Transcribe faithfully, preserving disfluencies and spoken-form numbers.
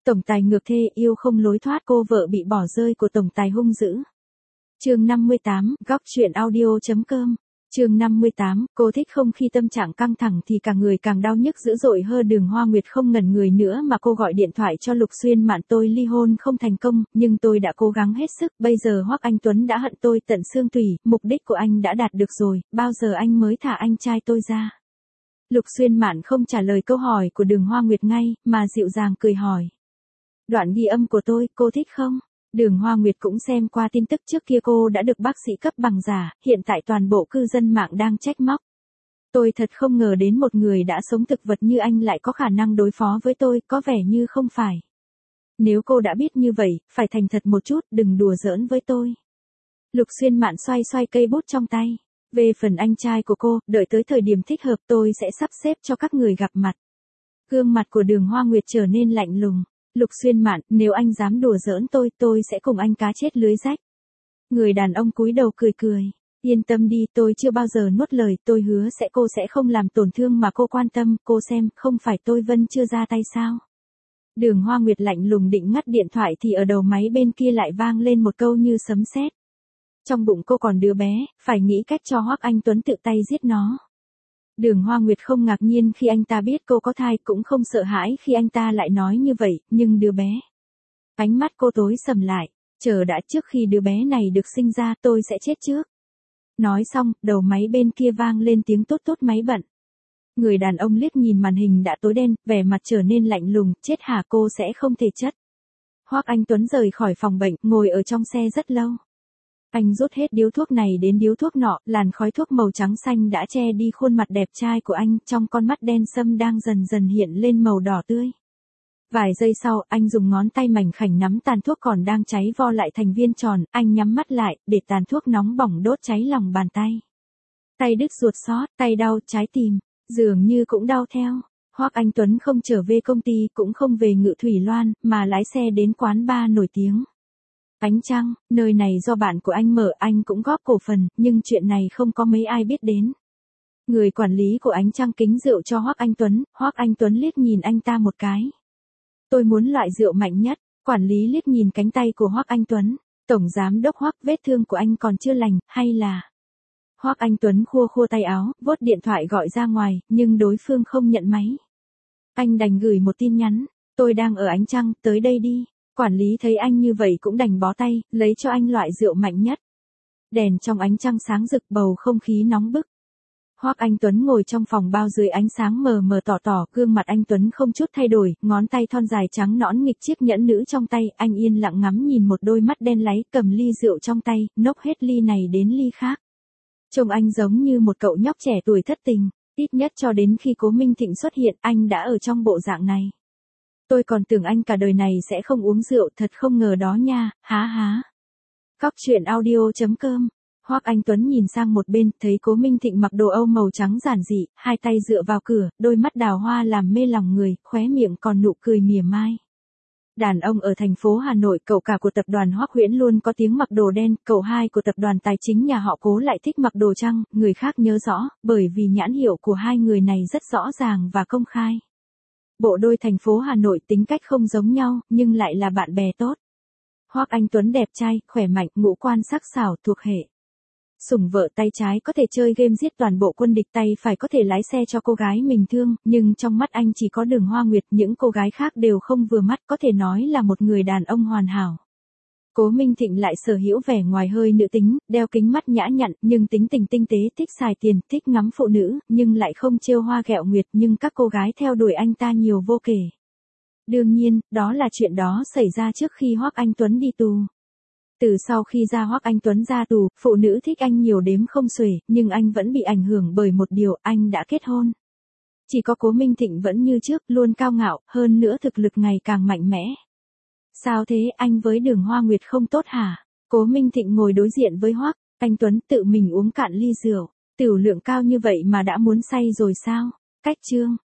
Tổng tài ngược thê yêu không lối thoát, cô vợ bị bỏ rơi của tổng tài hung dữ. Chương năm mươi tám, góc truyện audio.com. Chương năm mươi tám, cô thích không khi tâm trạng căng thẳng thì cả người càng đau nhức dữ dội hơn. Đường Hoa Nguyệt không ngẩn người nữa mà cô gọi điện thoại cho Lục Xuyên Mạn. Tôi ly hôn không thành công, nhưng tôi đã cố gắng hết sức, bây giờ Hoắc Anh Tuấn đã hận tôi tận xương tủy, mục đích của anh đã đạt được rồi, bao giờ anh mới thả anh trai tôi ra? Lục Xuyên Mạn không trả lời câu hỏi của Đường Hoa Nguyệt ngay, mà dịu dàng cười hỏi. Đoạn ghi âm của tôi, cô thích không? Đường Hoa Nguyệt cũng xem qua tin tức trước kia cô đã được bác sĩ cấp bằng giả, hiện tại toàn bộ cư dân mạng đang trách móc. Tôi thật không ngờ đến một người đã sống thực vật như anh lại có khả năng đối phó với tôi, có vẻ như không phải. Nếu cô đã biết như vậy, phải thành thật một chút, đừng đùa giỡn với tôi. Lục Xuyên Mạn xoay xoay cây bút trong tay. Về phần anh trai của cô, đợi tới thời điểm thích hợp tôi sẽ sắp xếp cho các người gặp mặt. Gương mặt của Đường Hoa Nguyệt trở nên lạnh lùng. Lục Xuyên Mạn, nếu anh dám đùa giỡn tôi, tôi sẽ cùng anh cá chết lưới rách. Người đàn ông cúi đầu cười cười. Yên tâm đi, tôi chưa bao giờ nuốt lời, tôi hứa sẽ cô sẽ không làm tổn thương mà cô quan tâm, cô xem, không phải tôi Vân chưa ra tay sao? Đường Hoa Nguyệt lạnh lùng định ngắt điện thoại thì ở đầu máy bên kia lại vang lên một câu như sấm sét. Trong bụng cô còn đứa bé, phải nghĩ cách cho Hoắc Anh Tuấn tự tay giết nó. Đường Hoa Nguyệt không ngạc nhiên khi anh ta biết cô có thai, cũng không sợ hãi khi anh ta lại nói như vậy, nhưng đứa bé. Ánh mắt cô tối sầm lại, chờ đã, trước khi đứa bé này được sinh ra tôi sẽ chết trước. Nói xong, đầu máy bên kia vang lên tiếng tốt tốt máy bận. Người đàn ông liếc nhìn màn hình đã tối đen, vẻ mặt trở nên lạnh lùng, chết hả, cô sẽ không thể chất. Hoắc Anh Tuấn rời khỏi phòng bệnh, ngồi ở trong xe rất lâu. Anh rút hết điếu thuốc này đến điếu thuốc nọ, làn khói thuốc màu trắng xanh đã che đi khuôn mặt đẹp trai của anh, trong con mắt đen sâm đang dần dần hiện lên màu đỏ tươi. Vài giây sau, anh dùng ngón tay mảnh khảnh nắm tàn thuốc còn đang cháy vo lại thành viên tròn, anh nhắm mắt lại, để tàn thuốc nóng bỏng đốt cháy lòng bàn tay. Tay đứt ruột xót, tay đau, trái tim, dường như cũng đau theo. Hoắc Anh Tuấn không trở về công ty, cũng không về Ngự Thủy Loan, mà lái xe đến quán bar nổi tiếng. Ánh Trăng, nơi này do bạn của anh mở, anh cũng góp cổ phần, nhưng chuyện này không có mấy ai biết đến. Người quản lý của Ánh Trăng kính rượu cho Hoắc Anh Tuấn, Hoắc Anh Tuấn liếc nhìn anh ta một cái. Tôi muốn loại rượu mạnh nhất, quản lý liếc nhìn cánh tay của Hoắc Anh Tuấn, tổng giám đốc Hoắc, vết thương của anh còn chưa lành, hay là... Hoắc Anh Tuấn khua khua tay áo, vuốt điện thoại gọi ra ngoài, nhưng đối phương không nhận máy. Anh đành gửi một tin nhắn, tôi đang ở Ánh Trăng, tới đây đi. Quản lý thấy anh như vậy cũng đành bó tay, lấy cho anh loại rượu mạnh nhất. Đèn trong ánh trăng sáng rực, bầu không khí nóng bức. Hoắc Anh Tuấn ngồi trong phòng bao dưới ánh sáng mờ mờ tỏ tỏ, gương mặt anh Tuấn không chút thay đổi, ngón tay thon dài trắng nõn nghịch chiếc nhẫn nữ trong tay, anh yên lặng ngắm nhìn một đôi mắt đen láy, cầm ly rượu trong tay, nốc hết ly này đến ly khác. Trông anh giống như một cậu nhóc trẻ tuổi thất tình, ít nhất cho đến khi Cố Minh Thịnh xuất hiện, anh đã ở trong bộ dạng này. Tôi còn tưởng anh cả đời này sẽ không uống rượu, thật không ngờ đó nha, há há. Góc truyện audio.com. Hoắc Anh Tuấn nhìn sang một bên, thấy Cố Minh Thịnh mặc đồ Âu màu trắng giản dị, hai tay dựa vào cửa, đôi mắt đào hoa làm mê lòng người, khóe miệng còn nụ cười mỉa mai. Đàn ông ở thành phố Hà Nội, cậu cả của tập đoàn Hoắc Huyễn luôn có tiếng mặc đồ đen, cậu hai của tập đoàn tài chính nhà họ Cố lại thích mặc đồ trắng, người khác nhớ rõ, bởi vì nhãn hiệu của hai người này rất rõ ràng và công khai. Bộ đôi thành phố Hà Nội tính cách không giống nhau, nhưng lại là bạn bè tốt. Hoắc Anh Tuấn đẹp trai, khỏe mạnh, ngũ quan sắc sảo, thuộc hệ sủng vợ, tay trái có thể chơi game giết toàn bộ quân địch, tay phải có thể lái xe cho cô gái mình thương, nhưng trong mắt anh chỉ có Đường Hoa Nguyệt, những cô gái khác đều không vừa mắt, có thể nói là một người đàn ông hoàn hảo. Cố Minh Thịnh lại sở hữu vẻ ngoài hơi nữ tính, đeo kính mắt nhã nhặn, nhưng tính tình tinh tế, thích xài tiền, thích ngắm phụ nữ, nhưng lại không trêu hoa ghẹo nguyệt, nhưng các cô gái theo đuổi anh ta nhiều vô kể. Đương nhiên, đó là chuyện đó xảy ra trước khi Hoắc Anh Tuấn đi tù. Từ sau khi ra Hoắc Anh Tuấn ra tù, phụ nữ thích anh nhiều đếm không xuể, nhưng anh vẫn bị ảnh hưởng bởi một điều, anh đã kết hôn. Chỉ có Cố Minh Thịnh vẫn như trước, luôn cao ngạo, hơn nữa thực lực ngày càng mạnh mẽ. Sao thế, anh với Đường Hoa Nguyệt không tốt hả? Cố Minh Thịnh ngồi đối diện với Hoắc Anh Tuấn, tự mình uống cạn ly rượu. Tửu lượng cao như vậy mà đã muốn say rồi sao? Cách chương.